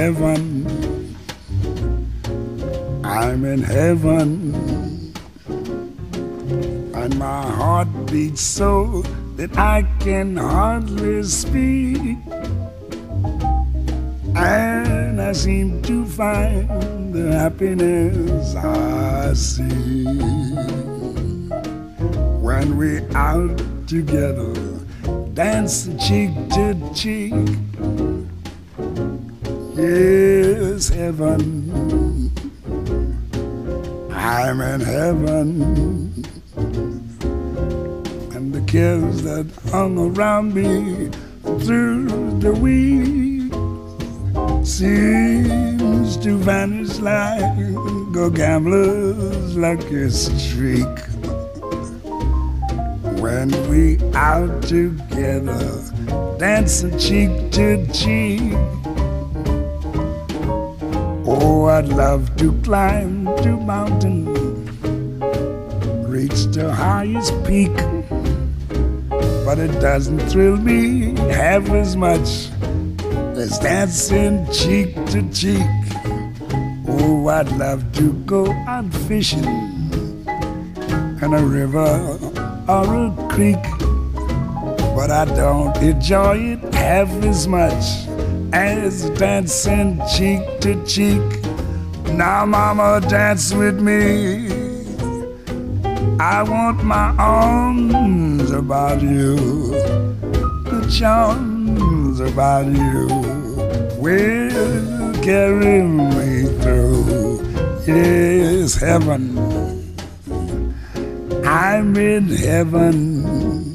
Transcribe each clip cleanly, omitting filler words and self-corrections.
heaven. I'm in heaven. And my heart beats so that I can hardly speak. And I seem to find the happiness I see when we're out together, dancing cheek to cheek. Yes, heaven, I'm in heaven. And the cares that hung around me through the week seems to vanish like a gambler's lucky streak. When we out together, dancing cheek to cheek. Oh, I'd love to climb the mountain, reach the highest peak, but it doesn't thrill me half as much as dancing cheek to cheek. Oh, I'd love to go out fishing in a river or a creek, but I don't enjoy it half as much as dancing cheek to cheek. Now, mama, dance with me. I want my arms about you, the charms about you will carry me through. Yes, heaven, I'm in heaven.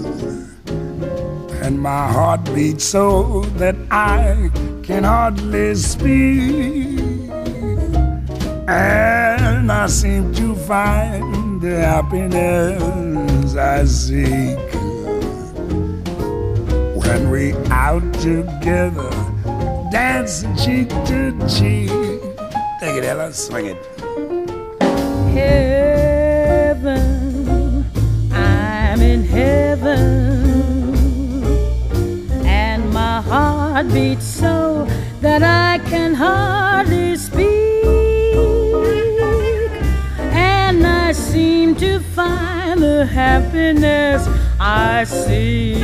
And my heart beats so that I can hardly speak. And I seem to find the happiness I seek when we out together, dancing cheek to cheek. Take it, Ella, swing it. Heaven, I'm in heaven. My heart beats so that I can hardly speak, and I seem to find the happiness I seek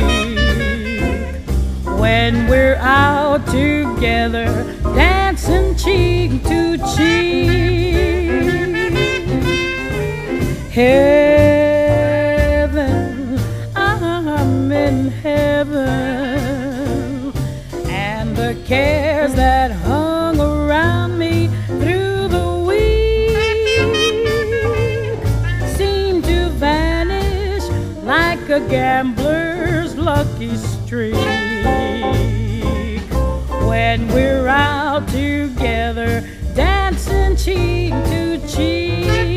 when we're out together, dancing cheek to cheek. Heaven, I'm in heaven. The cares that hung around me through the week seem to vanish like a gambler's lucky streak when we're out together, dancing cheek to cheek.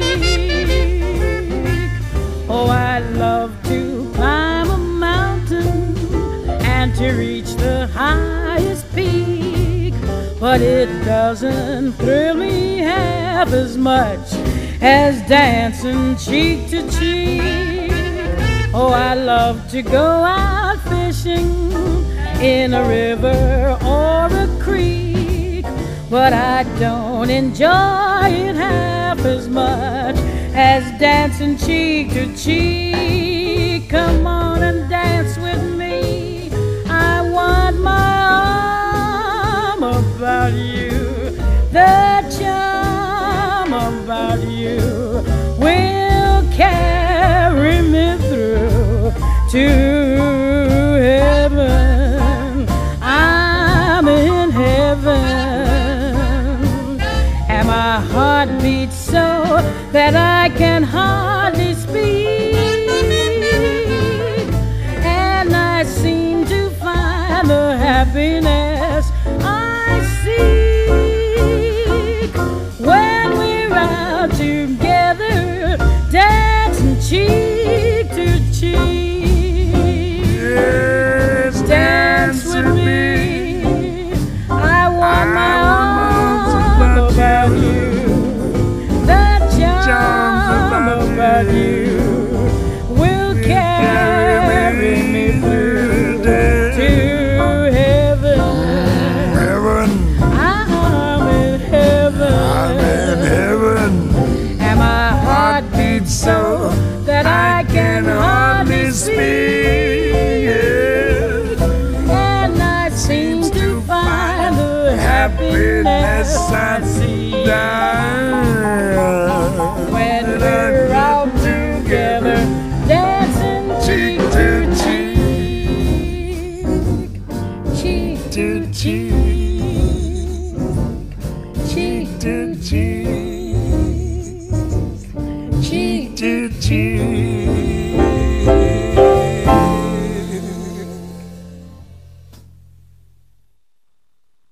Oh, I love to climb a mountain and to reach the highest peak, but it doesn't thrill me half as much as dancing cheek to cheek. Oh, I love to go out fishing in a river or a creek, but I don't enjoy it half as much as dancing cheek to cheek. Come on and dance with me. I want my arm about you, the charm about you will carry me through to heaven. I'm in heaven, and my heart beats so that I can hardly speak, and I seem to find the happiness I seek when we're out together, dancing cheek to cheek. Yes, dance with me. I want my arms about you, the charm about you will carry me through to heaven. heaven. And my heart beats so that I can hardly speak. And I seem to find the happiness I see.